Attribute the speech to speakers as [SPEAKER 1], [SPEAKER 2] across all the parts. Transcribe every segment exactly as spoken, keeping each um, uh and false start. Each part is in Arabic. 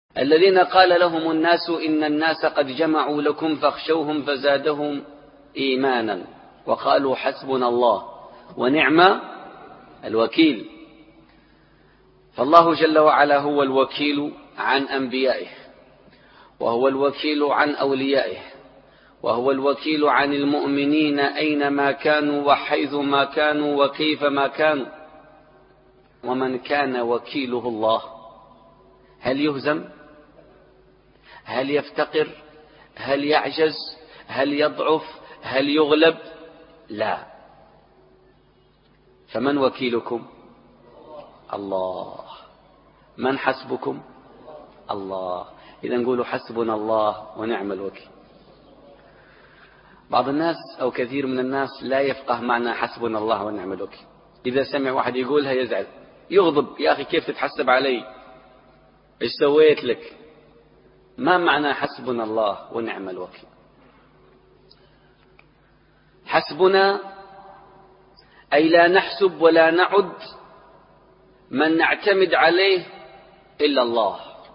[SPEAKER 1] الذين قال لهم الناس إن الناس قد جمعوا لكم فاخشوهم فزادهم إيمانا وقالوا حسبنا الله ونعم الوكيل. فالله جل وعلا هو الوكيل عن أنبيائه، وهو الوكيل عن أوليائه، وهو الوكيل عن المؤمنين أينما كانوا وحيثما كانوا وكيفما كانوا. ومن كان وكيله الله هل يهزم؟ هل يفتقر؟ هل يعجز؟ هل يضعف؟ هل يغلب؟ لا. فمن وكيلكم؟ الله. من حسبكم؟ الله. إذا نقول حسبنا الله ونعم الوكيل. بعض الناس أو كثير من الناس لا يفقه معنى حسبنا الله ونعم الوكيل. إذا سمع واحد يقولها يزعل، يغضب، يا أخي كيف تتحسب علي؟ إيش سويت لك؟ ما معنى حسبنا الله ونعم الوكيل؟ حسبنا أي لا نحسب ولا نعد من نعتمد عليه إلا الله.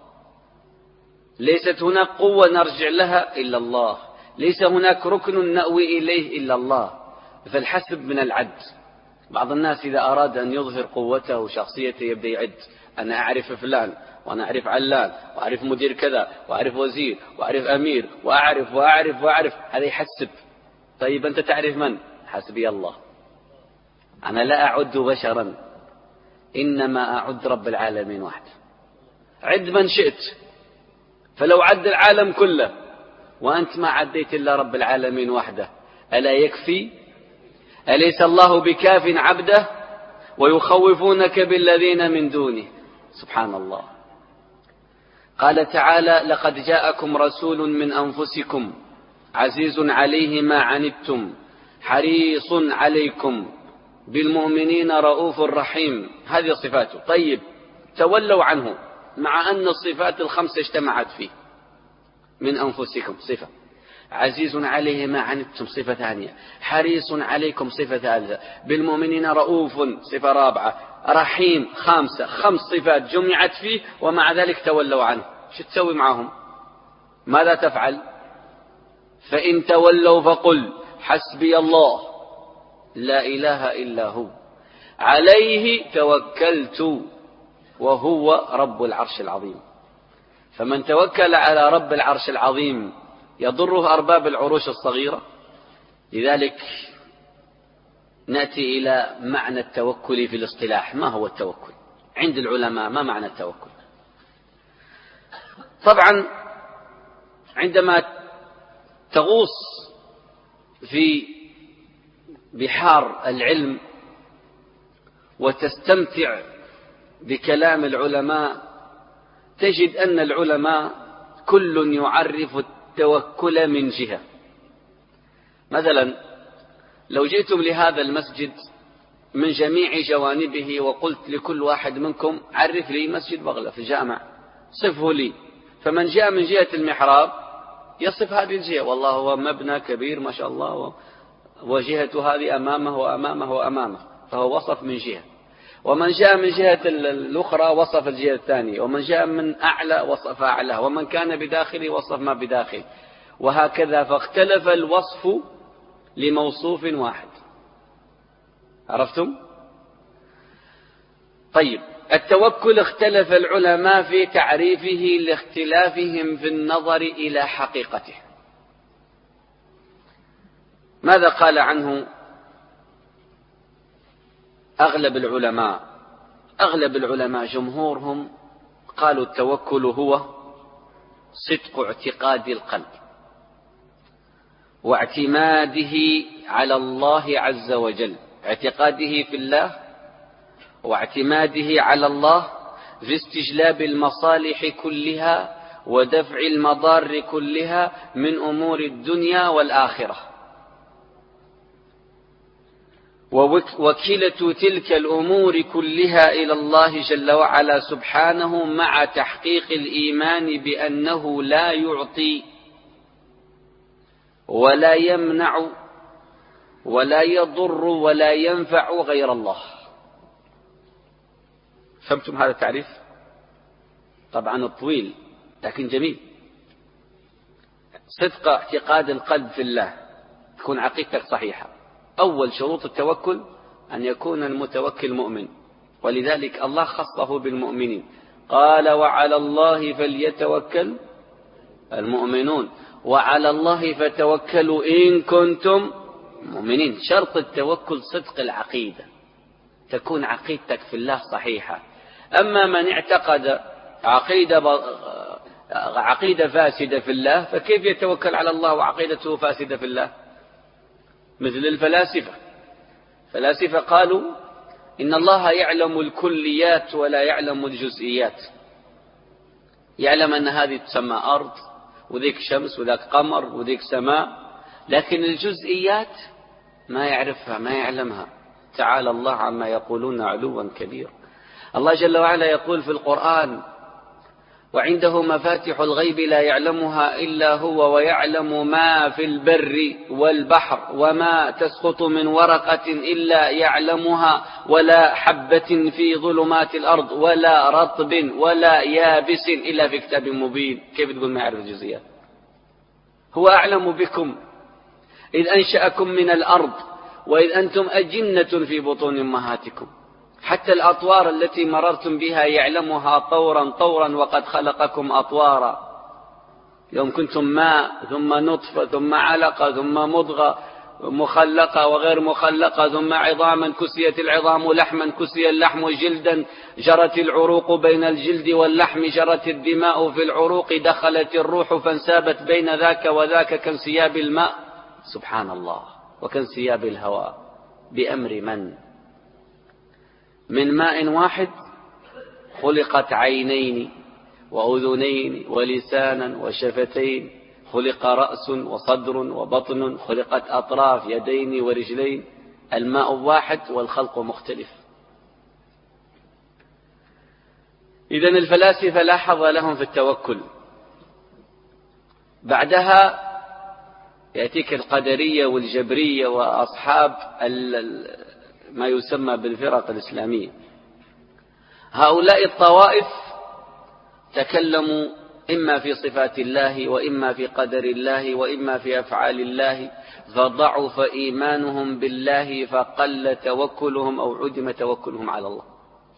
[SPEAKER 1] ليست هناك قوة نرجع لها إلا الله، ليس هناك ركن نأوي إليه إلا الله. فالحسب من العد. بعض الناس إذا أراد أن يظهر قوته وشخصيته يبدأ يعد، أنا أعرف فلان وأنا أعرف علان وأعرف مدير كذا وأعرف وزير وأعرف أمير وأعرف وأعرف وأعرف. هذا يحسب. طيب أنت تعرف من؟ حسبي الله. أنا لا أعد بشرا، إنما أعد رب العالمين وحده. عد من شئت، فلو عد العالم كله وأنت ما عديت إلا رب العالمين وحده ألا يكفي؟ أليس الله بكاف عبده ويخوفونك بالذين من دونه؟ سبحان الله. قال تعالى: لقد جاءكم رسول من أنفسكم عزيز عليه ما عنتم حريص عليكم بالمؤمنين رؤوف رحيم. هذه صفاته. طيب تولوا عنه، مع أن الصفات الخمسة اجتمعت فيه. من أنفسكم صفة، عزيز عليه ما عنتم صفة ثانية، حريص عليكم صفة ثالثة، بالمؤمنين رؤوف صفة رابعة، رحيم خامسة. خمس صفات جمعت فيه ومع ذلك تولوا عنه. شو تسوي معهم؟ ماذا تفعل؟ فإن تولوا فقل حسبي الله لا إله إلا هو عليه توكلت وهو رب العرش العظيم. فمن توكل على رب العرش العظيم يضره أرباب العروش الصغيرة. لذلك نأتي إلى معنى التوكل في الاصطلاح. ما هو التوكل عند العلماء؟ ما معنى التوكل؟ طبعا عندما تغوص في بحار العلم وتستمتع بكلام العلماء تجد أن العلماء كل يعرف التوكل من جهة. مثلا لو جئتم لهذا المسجد من جميع جوانبه وقلت لكل واحد منكم عرف لي مسجد بغلة في الجامع، صفه لي. فمن جاء من جهة المحراب يصف هذه الجهة، والله هو مبنى كبير ما شاء الله، وجهة هذه أمامه وأمامه وأمامه، فهو وصف من جهة. ومن جاء من جهة الأخرى وصف الجهة الثانية، ومن جاء من أعلى وصف أعلى، ومن كان بداخله وصف ما بداخل، وهكذا. فاختلف الوصف لموصوف واحد. عرفتم؟ طيب التوكل اختلف العلماء في تعريفه لاختلافهم في النظر إلى حقيقته. ماذا قال عنه أغلب العلماء؟ أغلب العلماء جمهورهم قالوا التوكل هو صدق اعتقاد القلب واعتماده على الله عز وجل، اعتقاده في الله واعتماده على الله في استجلاب المصالح كلها ودفع المضار كلها من أمور الدنيا والآخرة، ووكلة تلك الأمور كلها إلى الله جل وعلا سبحانه، مع تحقيق الإيمان بأنه لا يعطي ولا يمنع ولا يضر ولا ينفع غير الله. فهمتم هذا التعريف؟ طبعا الطويل لكن جميل. صدق اعتقاد القلب في الله، تكون عقيدتك صحيحة. أول شروط التوكل أن يكون المتوكل مؤمن، ولذلك الله خصه بالمؤمنين، قال وعلى الله فليتوكل المؤمنون، وعلى الله فتوكلوا إن كنتم مؤمنين. شرط التوكل صدق العقيدة، تكون عقيدتك في الله صحيحة. أما من اعتقد عقيدة عقيدة فاسدة في الله فكيف يتوكل على الله وعقيدته فاسدة في الله؟ مثل الفلاسفة. فلاسفة قالوا إن الله يعلم الكليات ولا يعلم الجزئيات، يعلم أن هذه تسمى أرض وذيك شمس وذاك قمر وذيك سماء، لكن الجزئيات ما يعرفها ما يعلمها. تعالى الله عما يقولون علوا كبيرا. الله جل وعلا يقول في القرآن وعنده مفاتح الغيب لا يعلمها إلا هو ويعلم ما في البر والبحر وما تسقط من ورقة إلا يعلمها ولا حبة في ظلمات الأرض ولا رطب ولا يابس إلا في كتاب مبين. كيف تقول ما يعرف الجزئيات؟ هو أعلم بكم إذ أنشأكم من الأرض وإذ أنتم أجنة في بطون أمهاتكم. حتى الأطوار التي مررتم بها يعلمها طورا طورا وقد خلقكم أطوارا. يوم كنتم ماء ثم نطفة ثم علقة ثم مضغة مخلقة وغير مخلقة ثم عظاما كسيت العظام لحما كسي اللحم جلدا جرت العروق بين الجلد واللحم جرت الدماء في العروق دخلت الروح فانسابت بين ذاك وذاك كانسياب الماء. سبحان الله. وكانسياب الهواء بأمر من؟ من ماء واحد خلقت عينين وأذنين ولسانا وشفتين، خلق رأس وصدر وبطن، خلقت أطراف يدين ورجلين. الماء واحد والخلق مختلف. إذن الفلاسفة لا حظ لهم في التوكل. بعدها يأتيك القدرية والجبرية وأصحاب ما يسمى بالفرق الإسلامية. هؤلاء الطوائف تكلموا إما في صفات الله وإما في قدر الله وإما في أفعال الله، فضعف إيمانهم بالله فقل توكلهم أو عدم توكلهم على الله.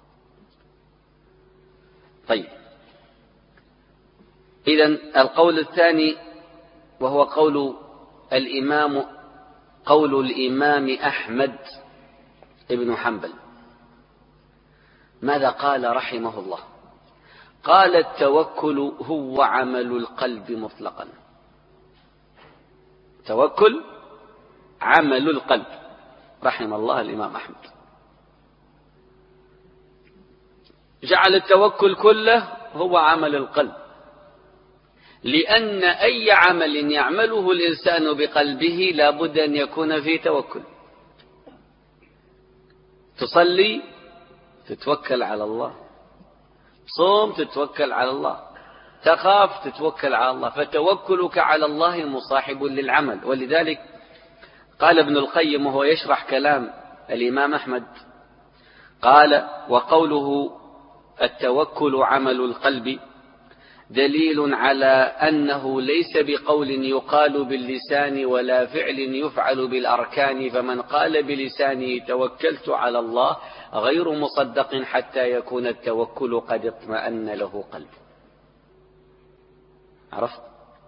[SPEAKER 1] طيب، إذن القول الثاني وهو قول الإمام قول الإمام أحمد ابن حنبل. ماذا قال رحمه الله؟ قال التوكل هو عمل القلب مطلقا. توكل عمل القلب، رحم الله الإمام أحمد. جعل التوكل كله هو عمل القلب، لأن أي عمل يعمله الإنسان بقلبه لا بد أن يكون فيه توكل. تصلي تتوكل على الله، صوم تتوكل على الله، تخاف تتوكل على الله، فتوكلك على الله مصاحب للعمل. ولذلك قال ابن القيم وهو يشرح كلام الإمام أحمد، قال وقوله التوكل عمل القلب دليل على أنه ليس بقول يقال باللسان ولا فعل يفعل بالأركان، فمن قال بلسانه توكلت على الله غير مصدق حتى يكون التوكل قد اطمأن له قلبه. عرفت؟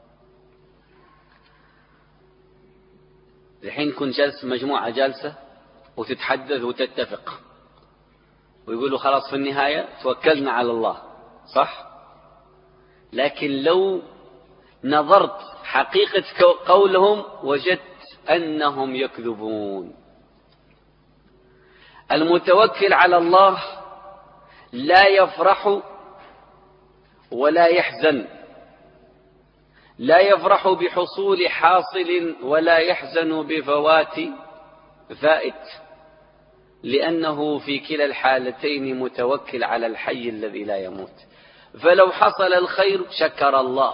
[SPEAKER 1] الحين كن جالس مجموعة جالسة وتتحدث وتتفق ويقولوا خلاص في النهاية توكلنا على الله، صح؟ لكن لو نظرت حقيقة قولهم وجدت أنهم يكذبون. المتوكل على الله لا يفرح ولا يحزن، لا يفرح بحصول حاصل ولا يحزن بفوات فائت، لأنه في كلا الحالتين متوكل على الحي الذي لا يموت. فلو حصل الخير شكر الله،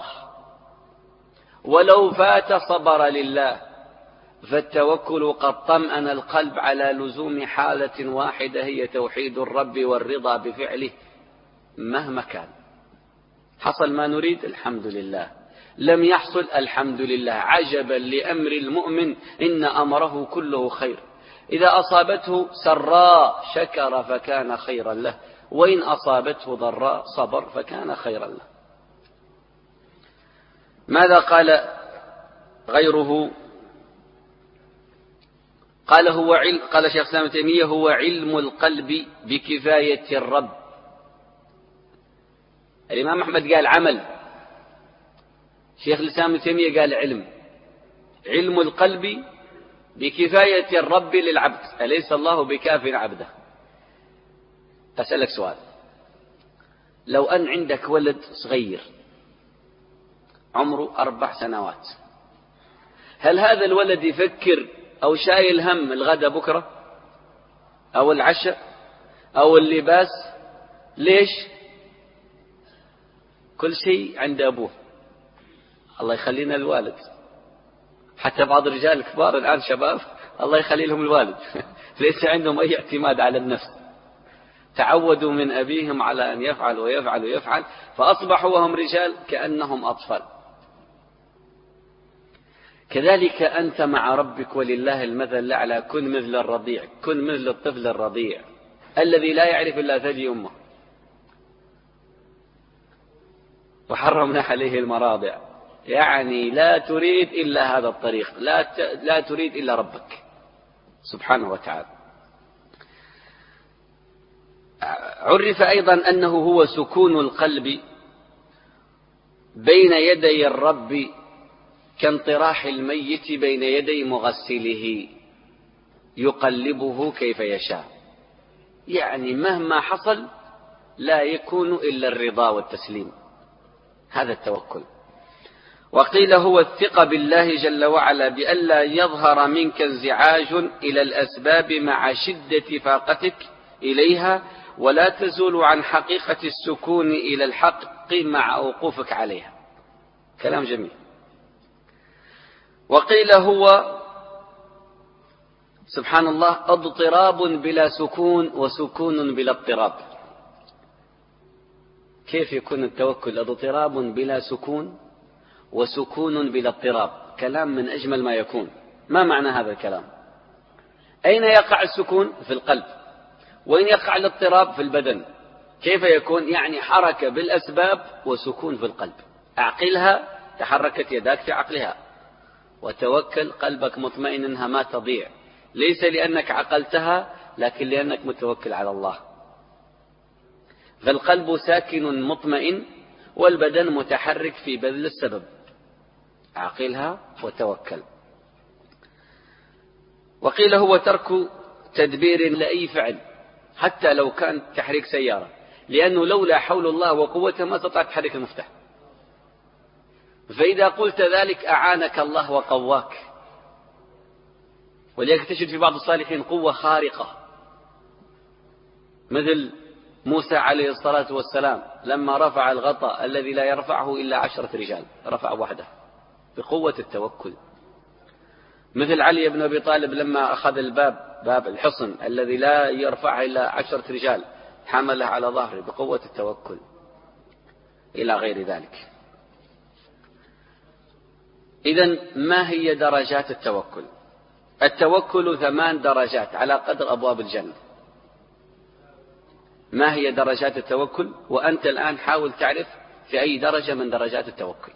[SPEAKER 1] ولو فات صبر لله. فالتوكل قد طمأن القلب على لزوم حالة واحدة هي توحيد الرب والرضا بفعله مهما كان. حصل ما نريد الحمد لله، لم يحصل الحمد لله. عجبا لأمر المؤمن إن أمره كله خير، إذا أصابته سراء شكر فكان خيرا له، وإن أصابته ضراء صبر فكان خيرا له. ماذا قال غيره؟ قال هو علم، قال شيخ الإسلام ابن تيمية هو علم القلب بكفاية الرب. الإمام أحمد قال عمل، شيخ الإسلام ابن تيمية قال علم. علم القلب بكفاية الرب للعبد، أليس الله بكاف عبده؟ أسألك سؤال، لو أن عندك ولد صغير عمره أربع سنوات، هل هذا الولد يفكر أو شايل هم الغداء بكرة أو العشاء أو اللباس؟ ليش؟ كل شيء عند أبوه. الله يخلينا الوالد، حتى بعض الرجال الكبار الآن شباب الله يخلي لهم الوالد ليس عندهم أي اعتماد على النفس، تعودوا من أبيهم على أن يفعل ويفعل ويفعل، فأصبحوا وهم رجال كأنهم أطفال. كذلك أنت مع ربك ولله المثل الأعلى، كن مثل الرضيع، كن مثل الطفل الرضيع الذي لا يعرف إلا ثدي أمه، وحرمنا عليه المراضع، يعني لا تريد إلا هذا الطريق، لا ت... لا تريد إلا ربك سبحانه وتعالى. عرف أيضا أنه هو سكون القلب بين يدي الرب كانطراح الميت بين يدي مغسله يقلبه كيف يشاء، يعني مهما حصل لا يكون إلا الرضا والتسليم، هذا التوكل. وقيل هو الثقة بالله جل وعلا بألا يظهر منك انزعاج إلى الأسباب مع شدة فاقتك إليها، ولا تزول عن حقيقة السكون إلى الحق مع وقوفك عليها. كلام جميل. وقيل هو سبحان الله اضطراب بلا سكون وسكون بلا اضطراب. كيف يكون التوكل اضطراب بلا سكون وسكون بلا اضطراب؟ كلام من أجمل ما يكون. ما معنى هذا الكلام؟ أين يقع السكون؟ في القلب. وين يقع الاضطراب؟ في البدن. كيف يكون؟ يعني حركة بالأسباب وسكون في القلب. أعقلها، تحركت يداك في عقلها، وتوكل قلبك مطمئن أنها ما تضيع، ليس لأنك عقلتها لكن لأنك متوكل على الله. فالقلب ساكن مطمئن والبدن متحرك في بذل السبب. عقلها وتوكل. وقيل هو ترك تدبير لأي فعل حتى لو كان تحريك سيارة، لأنه لولا حول الله وقوته ما استطعت تحرك المفتاح، فإذا قلت ذلك أعانك الله وقواك. ولذلك تجد في بعض الصالحين قوة خارقة، مثل موسى عليه الصلاة والسلام لما رفع الغطاء الذي لا يرفعه إلا عشرة رجال، رفع وحده بقوة التوكل. مثل علي بن أبي طالب لما أخذ الباب، باب الحصن الذي لا يرفعه إلا عشرة رجال، حمله على ظهره بقوة التوكل، إلى غير ذلك. إذن ما هي درجات التوكل؟ التوكل ثمان درجات على قدر أبواب الجنة. ما هي درجات التوكل؟ وأنت الآن حاول تعرف في أي درجة من درجات التوكل.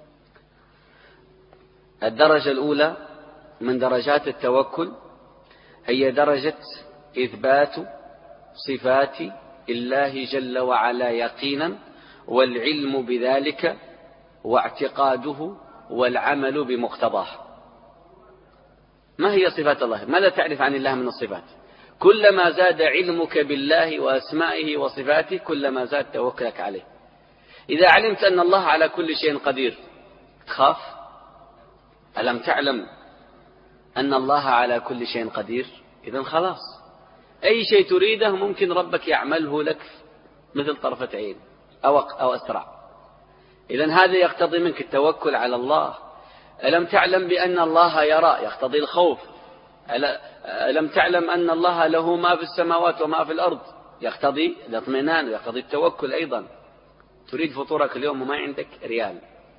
[SPEAKER 1] الدرجة الأولى من درجات التوكل هي درجة إثبات صفات الله جل وعلا يقينا، والعلم بذلك واعتقاده والعمل بمقتضاه. ما هي صفات الله؟ ماذا تعرف عن الله من الصفات؟ كلما زاد علمك بالله وأسمائه وصفاته كلما زاد توكلك عليه. إذا علمت أن الله على كل شيء قدير تخاف؟ ألم تعلم أن الله على كل شيء قدير؟ إذن خلاص، أي شيء تريده ممكن ربك يعمله لك مثل طرفة عين أو أو أسرع. إذن هذا يقتضي منك التوكل على الله. ألم تعلم بأن الله يرى؟ يقتضي الخوف. ألم تعلم أن الله له ما في السماوات وما في الأرض؟ يقتضي الاطمئنان ويقتضي التوكل أيضا. تريد فطورك اليوم وما عندك ريال،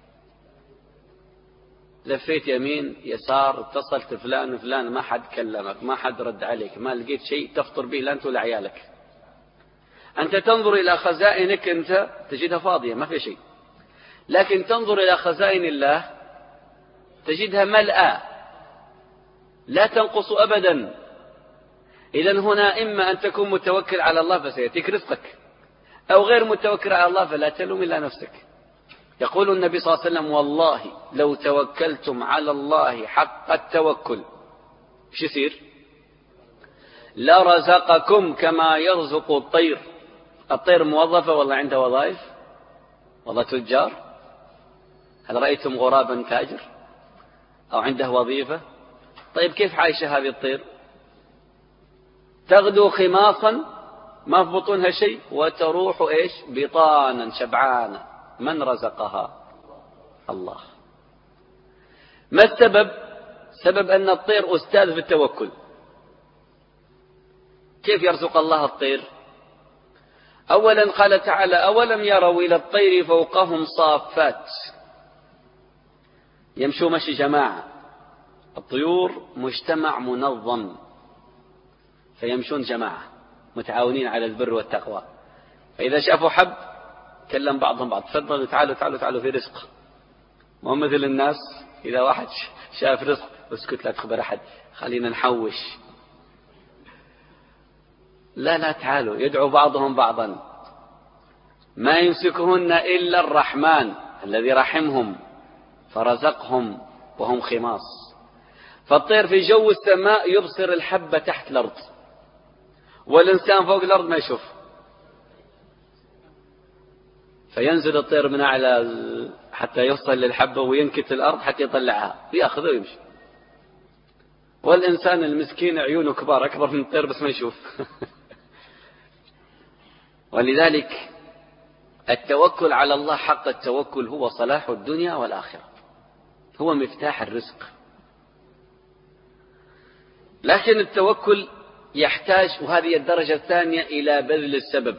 [SPEAKER 1] لفيت يمين يسار، اتصلت فلان فلان، ما حد كلمك، ما حد رد عليك، ما لقيت شيء تفطر به لا أنت ولا عيالك. أنت تنظر إلى خزائنك أنت تجدها فاضية ما في شيء، لكن تنظر إلى خزائن الله تجدها ملأى لا تنقص أبدا. إذن هنا إما أن تكون متوكل على الله فسيأتيك رزقك، أو غير متوكل على الله فلا تلوم إلا نفسك. يقول النبي صلى الله عليه وسلم: والله لو توكلتم على الله حق التوكل ايش يصير؟ لرزقكم كما يرزق الطير. الطير موظفة والله عندها وظائف، والله تجار. هل رأيتم غرابا تاجر أو عنده وظيفة؟ طيب كيف عايشة هذه الطير؟ تغدو خماصا ما في بطونها شيء، وتروح إيش؟ بطانا شبعانا. من رزقها؟ الله. ما السبب؟ سبب أن الطير أستاذ في التوكل. كيف يرزق الله الطير؟ أولا قال تعالى: أولم يروا إلى الطير فوقهم صافات يمشوا مشي جماعة. الطيور مجتمع منظم فيمشون جماعة متعاونين على البر والتقوى، فإذا شافوا حب كلم بعضهم بعض: تفضلوا تعالوا تعالوا تعالوا في رزق. مو مثل الناس إذا واحد شاف رزق: اسكت لا تخبر أحد خلينا نحوش. لا لا تعالوا، يدعو بعضهم بعضا. ما يمسكهن إلا الرحمن الذي رحمهم فرزقهم وهم خماص. فالطير في جو السماء يبصر الحبة تحت الأرض، والإنسان فوق الأرض ما يشوف، فينزل الطير من أعلى حتى يوصل للحبة وينكت الأرض حتى يطلعها ويأخذها ويمشي. والإنسان المسكين عيونه كبار أكبر من الطير بس ما يشوف. ولذلك التوكل على الله حق التوكل هو صلاح الدنيا والآخرة، هو مفتاح الرزق. لكن التوكل يحتاج، وهذه الدرجة الثانية، إلى بذل السبب.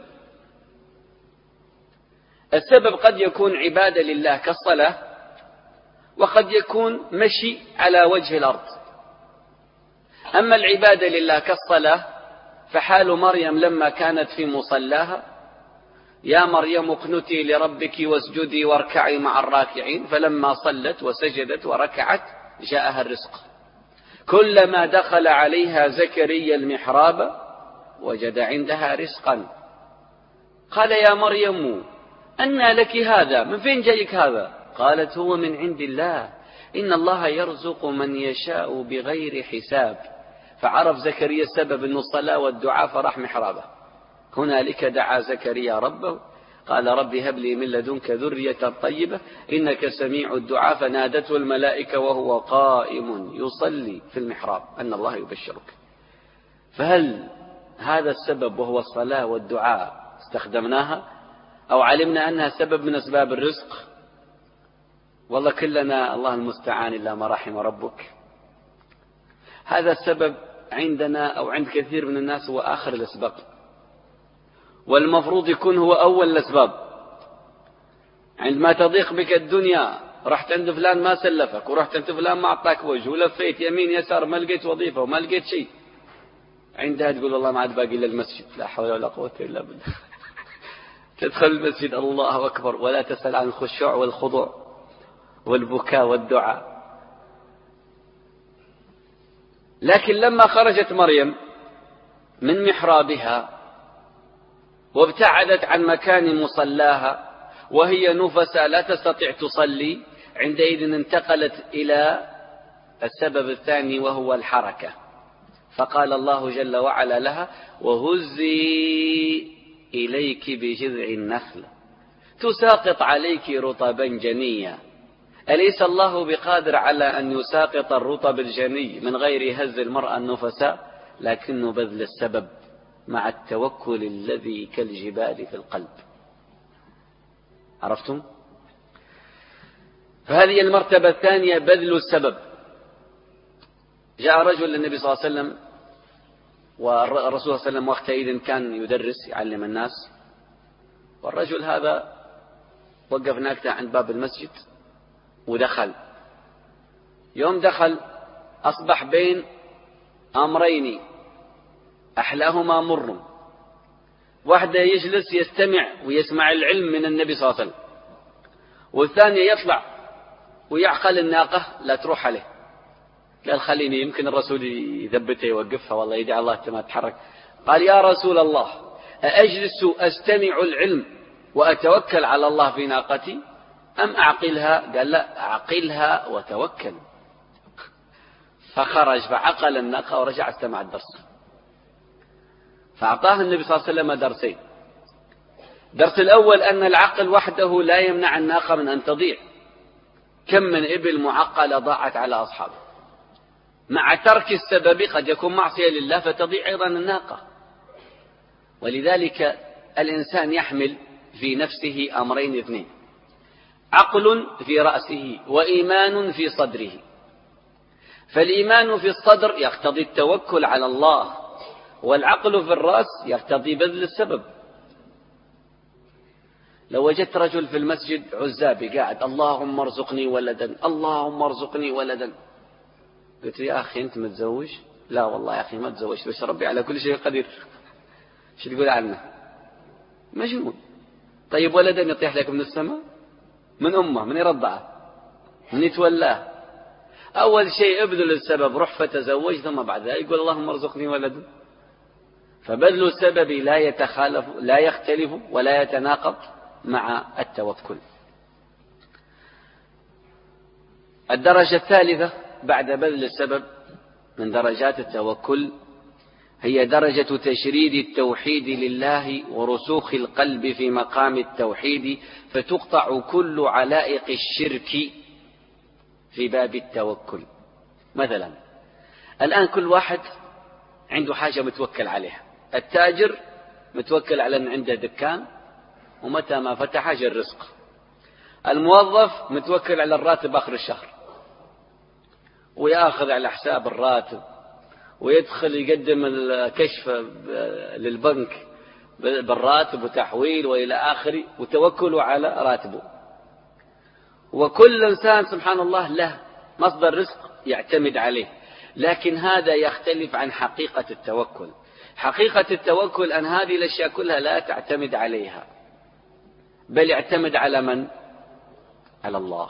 [SPEAKER 1] السبب قد يكون عبادة لله كالصلاة، وقد يكون مشي على وجه الأرض. أما العبادة لله كالصلاة فحال مريم لما كانت في مصلاها: يا مريم اقنتي لربك واسجدي واركعي مع الراكعين. فلما صلت وسجدت وركعت جاءها الرزق. كلما دخل عليها زكريا المحراب وجد عندها رزقا. قال: يا مريم أنى لك هذا؟ من فين جايك هذا؟ قالت: هو من عند الله، إن الله يرزق من يشاء بغير حساب. فعرف زكريا السبب أنه الصلاة والدعاء، فراح محرابه. هنالك دعا زكريا ربه قال: رب هب لي من لدنك ذرية طيبة إنك سميع الدعاء. فنادته الملائكة وهو قائم يصلي في المحراب أن الله يبشرك. فهل هذا السبب وهو الصلاة والدعاء استخدمناها أو علمنا أنها سبب من أسباب الرزق؟ والله كلنا الله المستعان إلا ما رحم ربك. هذا السبب عندنا أو عند كثير من الناس هو آخر الأسباب، والمفروض يكون هو أول الأسباب. عندما تضيق بك الدنيا رحت عند فلان ما سلفك، ورحت عند فلان ما أعطاك وجه، ولفيت يمين يسار ما لقيت وظيفة وما لقيت شيء، عندها تقول والله ما عاد باقي إلا المسجد. لا حول ولا قوة إلا بالله. تدخل المسجد الله أكبر ولا تسأل عن الخشوع والخضوع والبكاء والدعاء. لكن لما خرجت مريم من محرابها وابتعدت عن مكان مصلاها وهي نفسا لا تستطيع تصلي، عندئذ انتقلت إلى السبب الثاني وهو الحركة. فقال الله جل وعلا لها: وهزي إليك بجذع النخل تساقط عليك رطبا جنيا. أليس الله بقادر على أن يساقط الرطب الجني من غير هز المرأة النفساء؟ لكنه بذل السبب مع التوكل الذي كالجبال في القلب. عرفتم؟ فهذه المرتبة الثانية بذل السبب. جاء رجل للنبي صلى الله عليه وسلم، والرسول صلى الله عليه وسلم وقتئذ كان يدرس يعلم الناس، والرجل هذا وقف ناقته عند باب المسجد ودخل. يوم دخل أصبح بين أمرين أحلاهما مر. واحدة يجلس يستمع ويسمع العلم من النبي صلى الله عليه وسلم، والثانية يطلع ويعقل الناقة لا تروح عليه. قال خليني يمكن الرسول يثبتها يوقفها، والله يدعي الله ما تتحرك. قال يا رسول الله أأجلس أستمع العلم وأتوكل على الله في ناقتي أم أعقلها؟ قال لا، أعقلها وتوكل. فخرج فعقل الناقة ورجع استمع الدرس. فأعطاه النبي صلى الله عليه وسلم درسين. الدرس الأول أن العقل وحده لا يمنع الناقة من أن تضيع. كم من إبل معقلة ضاعت على أصحابه. مع ترك السبب قد يكون معصية لله فتضيع أيضا الناقة. ولذلك الإنسان يحمل في نفسه أمرين اثنين: عقل في رأسه وإيمان في صدره. فالإيمان في الصدر يقتضي التوكل على الله، والعقل في الرأس يقتضي بذل السبب. لو وجدت رجل في المسجد عزابي قاعد اللهم ارزقني ولدا اللهم ارزقني ولدا، قلت يا أخي أنت متزوج؟ لا والله يا أخي ما تزوجت، بس ربي على كل شيء قدير. شو تقول عنه؟ مجنون. طيب ولدا يطيح لك من السماء؟ من أمه، من يرضعه، من يتولاه. أول شيء ابذل السبب، روح فتزوج، ثم بعد ذلك يقول اللهم ارزقني ولدا. فبذل السبب لا يتخالف لا يختلف ولا يتناقض مع التوكل. الدرجة الثالثة بعد بذل السبب من درجات التوكل هي درجة تشريد التوحيد لله ورسوخ القلب في مقام التوحيد، فتقطع كل علائق الشرك في باب التوكل. مثلا الآن كل واحد عنده حاجة متوكل عليها. التاجر متوكل على أن عنده دكان ومتى ما فتح جاء الرزق. الموظف متوكل على الراتب آخر الشهر ويأخذ على حساب الراتب، ويدخل يقدم الكشف للبنك بالراتب وتحويل وإلى آخره، وتوكله على راتبه. وكل إنسان سبحان الله له مصدر رزق يعتمد عليه، لكن هذا يختلف عن حقيقة التوكل. حقيقة التوكل أن هذه الأشياء كلها لا تعتمد عليها، بل يعتمد على من؟ على الله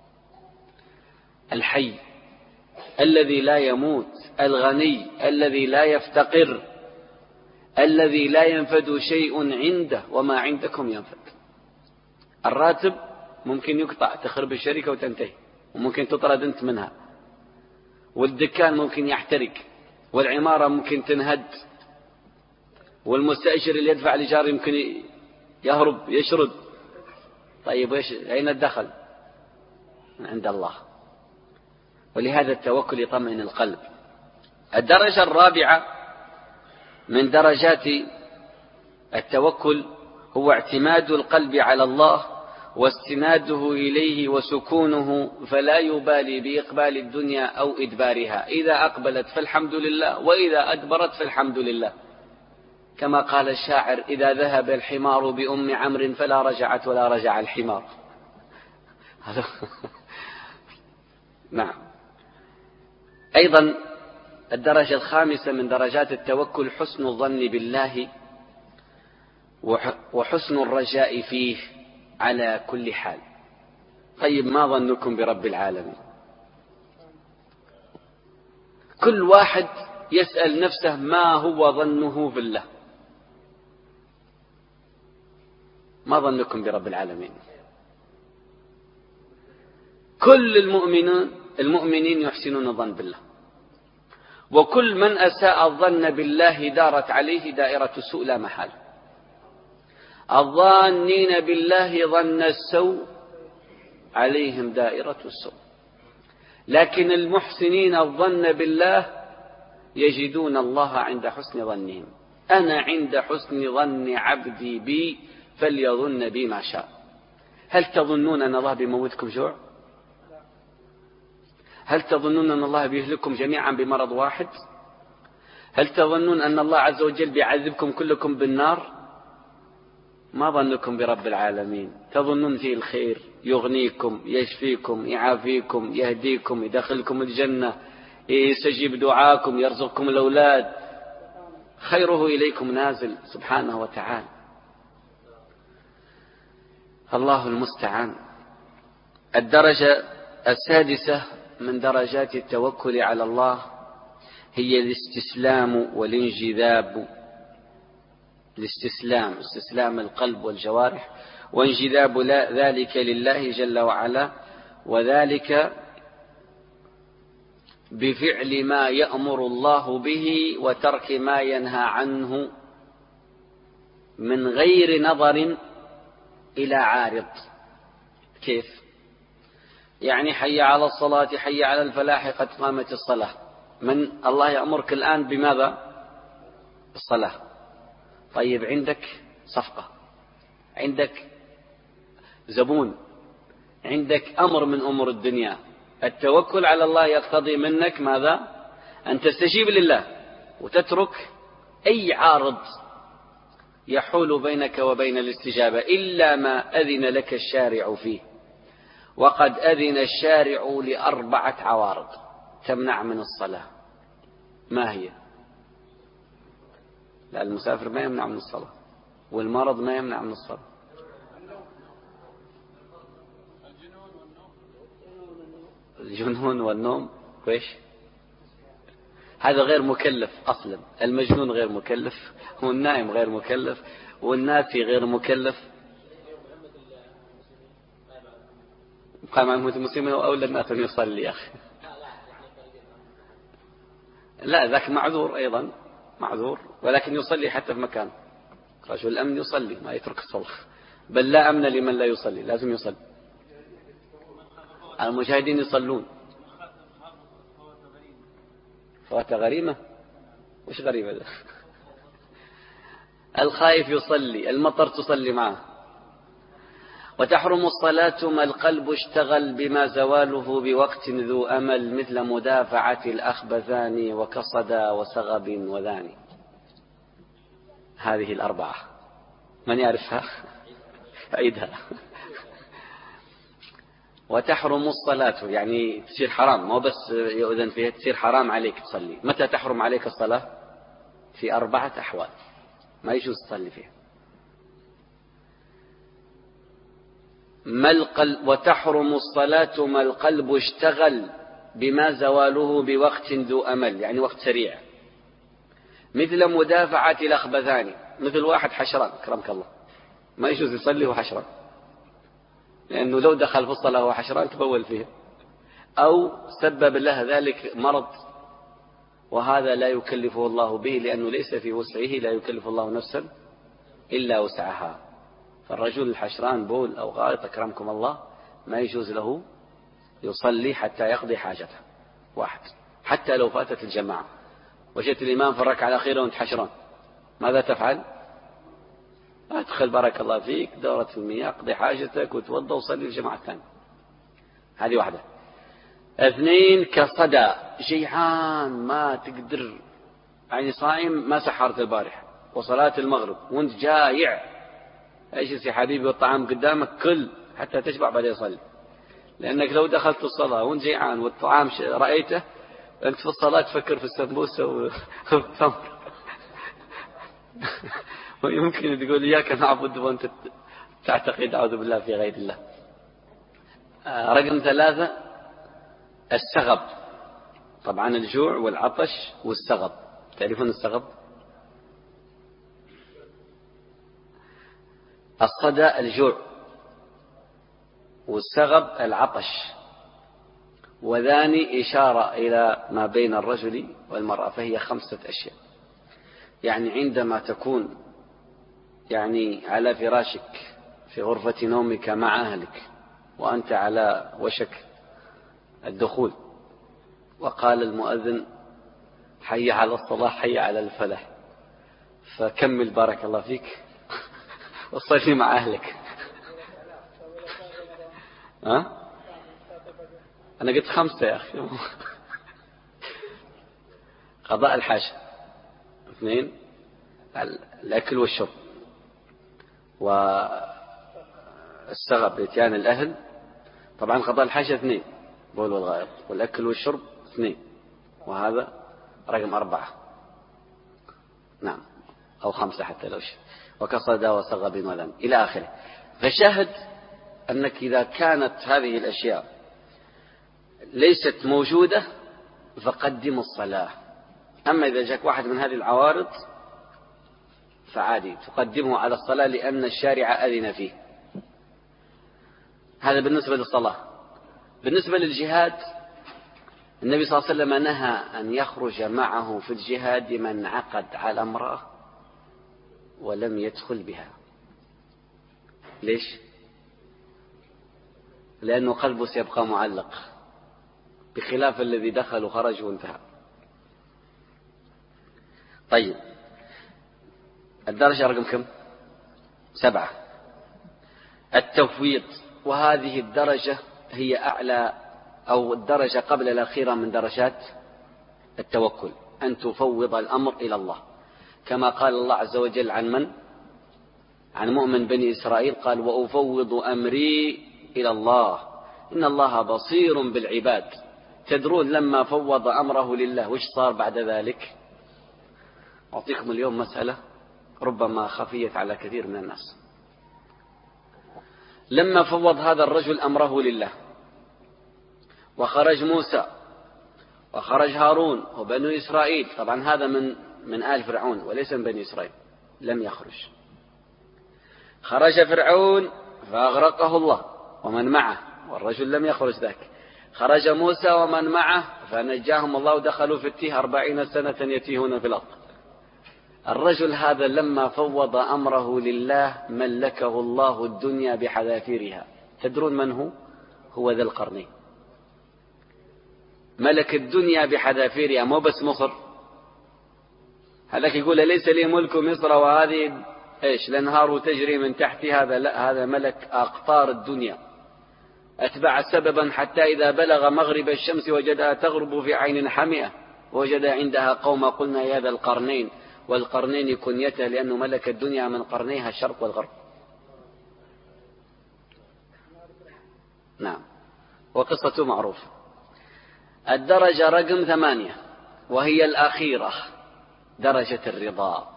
[SPEAKER 1] الحي الذي لا يموت، الغني الذي لا يفتقر، الذي لا ينفد شيء عنده وما عندكم ينفد. الراتب ممكن يقطع، تخرب الشركة وتنتهي، وممكن تطرد أنت منها، والدكان ممكن يحترق، والعمارة ممكن تنهد، والمستأجر اللي يدفع الإيجار يمكن يهرب يشرد. طيب ايش أين الدخل؟ عند الله. ولهذا التوكل يطمئن القلب. الدرجة الرابعة من درجات التوكل هو اعتماد القلب على الله واستناده إليه وسكونه، فلا يبالي بإقبال الدنيا أو إدبارها. إذا أقبلت فالحمد لله، وإذا أدبرت فالحمد لله. كما قال الشاعر: إذا ذهب الحمار بأم عمرو فلا رجعت ولا رجع الحمار. نعم. أيضا الدرجة الخامسة من درجات التوكل حسن الظن بالله وحسن الرجاء فيه على كل حال. طيب ما ظنكم برب العالمين؟ كل واحد يسأل نفسه ما هو ظنه في الله. ما ظنكم برب العالمين؟ كل المؤمنين المؤمنين يحسنون الظن بالله، وكل من أساء الظن بالله دارت عليه دائرة السوء لا محالة. الظانين بالله ظن السوء عليهم دائرة السوء، لكن المحسنين الظن بالله يجدون الله عند حسن ظنهم. أنا عند حسن ظن عبدي بي فليظن بي ما شاء. هل تظنون أن الله بيموتكم جوع؟ هل تظنون أن الله بيهلككم جميعا بمرض واحد؟ هل تظنون أن الله عز وجل بيعذبكم كلكم بالنار؟ ما ظنكم برب العالمين؟ تظنون فيه الخير، يغنيكم، يشفيكم، يعافيكم، يهديكم، يدخلكم الجنة، يستجيب دعاكم، يرزقكم الأولاد، خيره إليكم نازل سبحانه وتعالى. الله المستعان. الدرجة السادسة من درجات التوكل على الله هي الاستسلام والانجذاب. الاستسلام، استسلام القلب والجوارح، وانجذاب ذلك لله جل وعلا، وذلك بفعل ما يأمر الله به وترك ما ينهى عنه من غير نظر إلى عارض. كيف؟ يعني حي على الصلاة، حي على الفلاح، قد قامت الصلاة. من الله يأمرك الآن بماذا؟ الصلاة. طيب عندك صفقة، عندك زبون، عندك أمر من أمور الدنيا. التوكل على الله يقتضي منك ماذا؟ أن تستجيب لله وتترك أي عارض يحول بينك وبين الاستجابة إلا ما أذن لك الشارع فيه. وقد أذن الشارع لأربعة عوارض تمنع من الصلاة. ما هي؟ لا، المسافر ما يمنع من الصلاة، والمرض ما يمنع من الصلاة. الجنون والنوم. وإيش؟ هذا غير مكلف أصلا. المجنون غير مكلف، والنائم غير مكلف، والناسي غير مكلف. قام عن المسلمين وأولى الناس أن يصلي يا أخي. لا، ذاك معذور أيضا، معذور، ولكن يصلي حتى في مكان. رجل الأمن يصلي، ما يترك الصلاة، بل لا أمن لمن لا يصلي، لازم يصلي. المجاهدين يصلون. فوات غريمة؟ وش غريبة ده؟ الخائف يصلي، المطر تصلي معه. وتحرم الصلاة ما القلب اشتغل بما زواله بوقت ذو أمل، مثل مدافعة الأخبثان وكصدى وسغب وذاني. هذه الأربعة من يعرفها؟ عيدها. وتحرم الصلاة يعني تصير حرام، مو بس يؤذن فيها، تصير حرام عليك تصلي. متى تحرم عليك الصلاة؟ في أربعة أحوال ما يجوز تصلي فيها. ما القلب وتحرم الصلاة ما القلب اشتغل بما زواله بوقت ذو أمل، يعني وقت سريع. مثل مدافعة الأخبثان، مثل واحد حشران كرمك الله، ما يجوز يصلي وحشران، لأنه لو دخل في الصلاة وهو حشران تبول فيها، أو سبب له ذلك مرض، وهذا لا يكلفه الله به، لأنه ليس في وسعه، لا يكلف الله نفسا إلا وسعها. فالرجل الحشران بول أو غائط أكرمكم الله ما يجوز له يصلي حتى يقضي حاجته. واحد، حتى لو فاتت الجماعة وجدت الإمام في الركعة الأخيرة وانت حشران، ماذا تفعل؟ ادخل بارك الله فيك دورة المياه، اقضي حاجتك وتوضى وصلي الجماعة الثانية. هذه واحدة. اثنين، كصدى، جيعان ما تقدر، يعني صائم ما سحرت البارحة وصلاة المغرب وانت جايع، اجلس يا حبيبي والطعام قدامك كل حتى تشبع بعدين صلي، لأنك لو دخلت الصلاة وانت جيعان والطعام رأيته، أنت في الصلاة تفكر في السمبوسة والتمر. ويمكن تقول إياك نعبد وأنت تعتقد أعوذ بالله في غير الله. رقم ثلاثة، السغب، طبعا الجوع والعطش والسغب. تعرفون السغب؟ الصدى الجوع، والسغب العطش، وذاني إشارة إلى ما بين الرجل والمرأة، فهي خمسة أشياء. يعني عندما تكون يعني على فراشك في غرفة نومك مع أهلك وأنت على وشك الدخول، وقال المؤذن حي على الصلاة حي على الفلاح، فكمل بارك الله فيك وصلي مع أهلك. ها؟ أنا قلت خمسة يا أخي. قضاء الحاجة. اثنين، الأكل والشرب. والسغب بإتيان الأهل. طبعا قضاء الحاجة اثنين، بول والغائط، والأكل والشرب اثنين، وهذا رقم أربعة، نعم، أو خمسة حتى لو شئت، وكصدى وصغب ولم إلى آخره. فشاهد أنك إذا كانت هذه الأشياء ليست موجودة فقدم الصلاة. أما إذا جاك واحد من هذه العوارض فعادي تقدمه على الصلاة لأن الشارع أذن فيه. هذا بالنسبة للصلاة. بالنسبة للجهاد، النبي صلى الله عليه وسلم نهى أن يخرج معه في الجهاد من عقد على امرأة ولم يدخل بها. ليش؟ لأنه قلبه سيبقى معلق، بخلاف الذي دخل وخرج وانتهى. طيب، الدرجة رقم كم؟ سبعة، التفويض. وهذه الدرجة هي أعلى أو الدرجة قبل الأخيرة من درجات التوكل، أن تفوض الأمر إلى الله، كما قال الله عز وجل عن من؟ عن مؤمن بني إسرائيل، قال وأفوض أمري إلى الله إن الله بصير بالعباد. تدرون لما فوض أمره لله وش صار بعد ذلك؟ أعطيكم اليوم مسألة ربما خفيت على كثير من الناس. لما فوض هذا الرجل أمره لله وخرج موسى وخرج هارون وبنو إسرائيل، طبعا هذا من من آل فرعون وليس من بني إسرائيل، لم يخرج. خرج فرعون فأغرقه الله ومن معه، والرجل لم يخرج ذاك. خرج موسى ومن معه فنجاهم الله ودخلوا في التيه أربعين سنة يتيهون في الأرض. الرجل هذا لما فوض أمره لله ملكه الله الدنيا بحذافيرها. تدرون من هو؟ هو ذا القرنين، ملك الدنيا بحذافيرها، مو بس مصر. هذاك يقول ليس لي ملك مصر وهذه ايش الانهار تجري من تحتي، هذا لا، هذا ملك أقطار الدنيا. أتبع سببا حتى إذا بلغ مغرب الشمس وجدها تغرب في عين حمئة وجد عندها قوم قلنا يا ذا القرنين، والقرنين كنيته لأنه ملك الدنيا من قرنيها الشرق والغرب. نعم، وقصته معروفة. الدرجة رقم ثمانية وهي الأخيرة، درجة الرضا.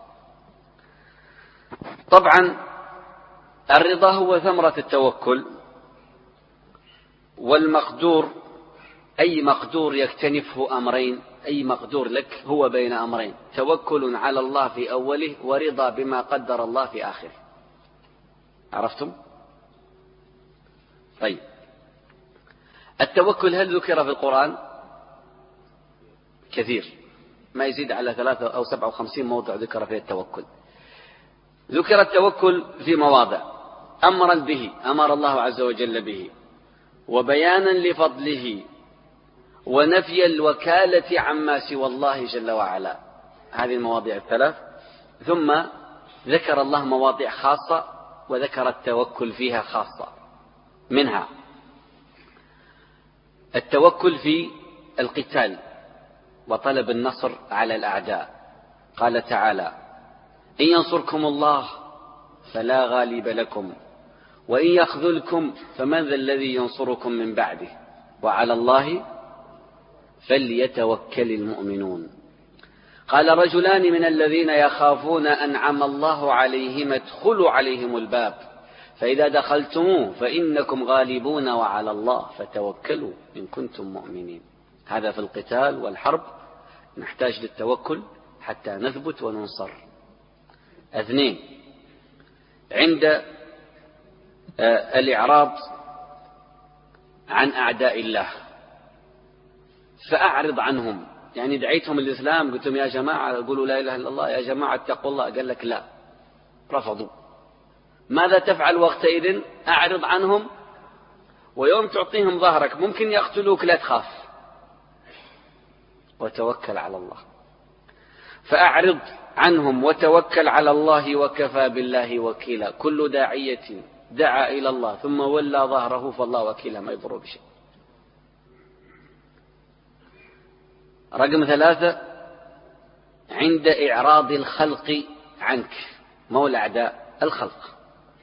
[SPEAKER 1] طبعا الرضا هو ثمرة التوكل، والمقدور أي مقدور يكتنفه أمرين، أي مقدور لك هو بين أمرين: توكل على الله في أوله ورضا بما قدر الله في آخره. عرفتم؟ طيب، التوكل هل ذكر في القرآن؟ كثير، ما يزيد على ثلاثة أو سبعة وخمسين موضع ذكر فيه التوكل. ذكر التوكل في مواضع أمرا به، أمر الله عز وجل به، وبيانا لفضله، ونفي الوكالة عما سوى الله جل وعلا. هذه المواضيع الثلاث. ثم ذكر الله مواضيع خاصة وذكر التوكل فيها خاصة، منها التوكل في القتال وطلب النصر على الأعداء. قال تعالى: إن ينصركم الله فلا غالب لكم وإن يخذلكم فمن ذا الذي ينصركم من بعده وعلى الله فليتوكل المؤمنون. قال: رجلان من الذين يخافون أنعم الله عليهم ادخلوا عليهم الباب فإذا دخلتموه فإنكم غالبون وعلى الله فتوكلوا إن كنتم مؤمنين. هذا في القتال والحرب نحتاج للتوكل حتى نثبت وننصر. اثنين، عند الإعراض عن أعداء الله فأعرض عنهم. يعني دعيتهم الإسلام، قلتم يا جماعة قولوا لا إله إلا الله، يا جماعة اتقوا الله، قال لك لا، رفضوا. ماذا تفعل وقتئذ؟ أعرض عنهم، ويوم تعطيهم ظهرك ممكن يقتلوك، لا تخاف وتوكل على الله. فأعرض عنهم وتوكل على الله وكفى بالله وكيلا. كل داعية دعا إلى الله ثم ولى ظهره فالله وكيلا ما يضر بشيء. رقم ثلاثة، عند إعراض الخلق عنك، مو الأعداء، الخلق.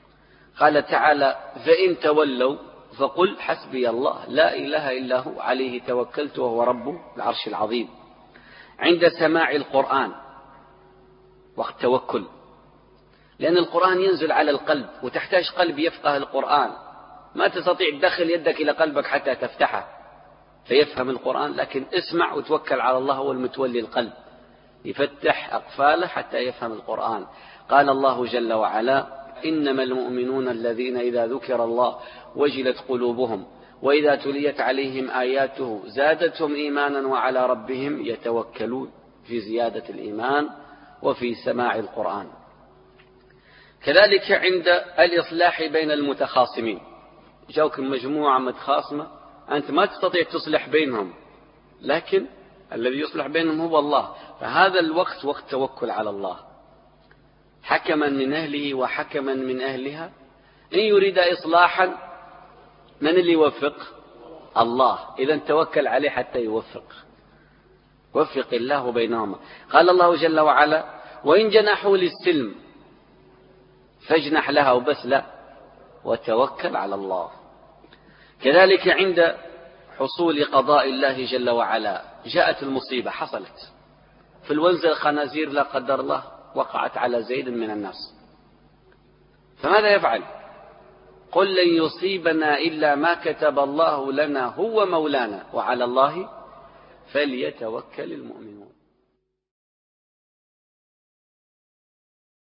[SPEAKER 1] قال تعالى: فإن تولوا فقل حسبي الله لا إله إلا هو عليه توكلت وهو رب العرش العظيم. عند سماع القرآن وقت توكل، لأن القرآن ينزل على القلب وتحتاج قلب يفقه القرآن، ما تستطيع تدخل يدك إلى قلبك حتى تفتحه فيفهم القرآن، لكن اسمع وتوكل على الله، هو المتولي القلب يفتح أقفاله حتى يفهم القرآن. قال الله جل وعلا: إنما المؤمنون الذين إذا ذكر الله وجلت قلوبهم وإذا تليت عليهم آياته زادتهم إيمانا وعلى ربهم يتوكلون، في زيادة الإيمان وفي سماع القرآن. كذلك عند الإصلاح بين المتخاصمين، جاوك مجموعة متخاصمة أنت ما تستطيع تصلح بينهم، لكن الذي يصلح بينهم هو الله، فهذا الوقت وقت توكل على الله، حكما من أهله وحكما من أهلها. إن يريد إصلاحا من اللي يوفق؟ الله، إذا توكل عليه حتى يوفق، وفق الله بينهما. قال الله جل وعلا: وإن جنحوا للسلم فاجنح لها، وبس لا، وتوكل على الله. كذلك عند حصول قضاء الله جل وعلا، جاءت المصيبة حصلت في الونزة، الخنازير لا قدر الله وقعت على زيد من الناس، فماذا يفعل؟ قل لن يصيبنا إلا ما كتب الله لنا هو مولانا وعلى الله فليتوكل المؤمنون.